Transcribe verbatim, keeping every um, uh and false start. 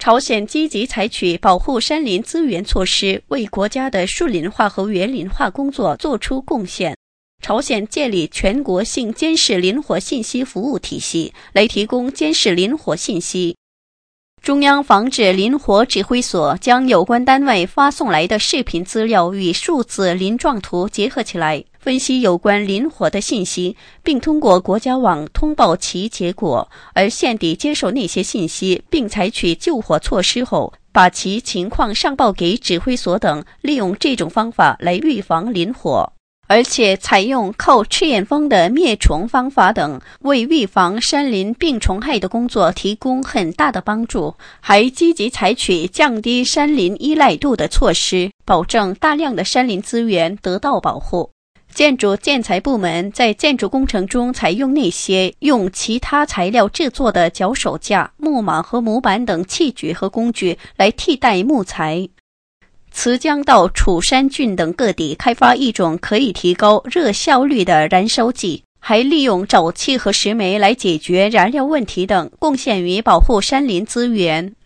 朝鲜积极采取保护山林资源措施，为国家的树林化和园林化工作做出贡献。朝鲜建立全国性监视林火信息服务体系，来提供监视林火信息。中央防治林火指挥所将有关单位发送来的视频资料与数字林状图结合起来，分析有关林火的信息，并通过国家网通报其结果，而现地接受那些信息并采取救火措施后，把其情况上报给指挥所等，利用这种方法来预防林火。而且采用靠赤焰蜂的灭虫方法等，为预防山林病虫害的工作提供很大的帮助，还积极采取降低山林依赖度的措施，保证大量的山林资源得到保护。建筑建材部门在建筑工程中采用那些用其他材料制作的脚手架、木马和模板等器具和工具来替代木材。慈江到楚山郡等各地开发一种可以提高热效率的燃烧剂，还利用沼气和石煤来解决燃料问题等，贡献于保护山林资源。